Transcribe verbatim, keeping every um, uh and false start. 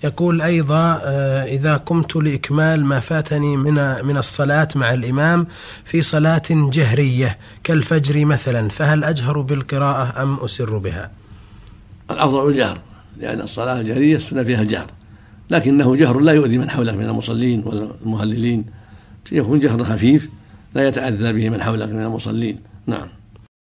يقول أيضا إذا قمت لإكمال ما فاتني من من الصلاة مع الإمام في صلاة جهرية كالفجر مثلا، فهل أجهر بالقراءة أم أسر بها؟ الأفضل الجهر، لأن الصلاة الجهرية السنة فيها الجهر، لكنه جهر لا يؤذي من حولك من المصلين والمهللين، يكون جهر خفيف لا يتأذى به من حولك من المصلين. نعم.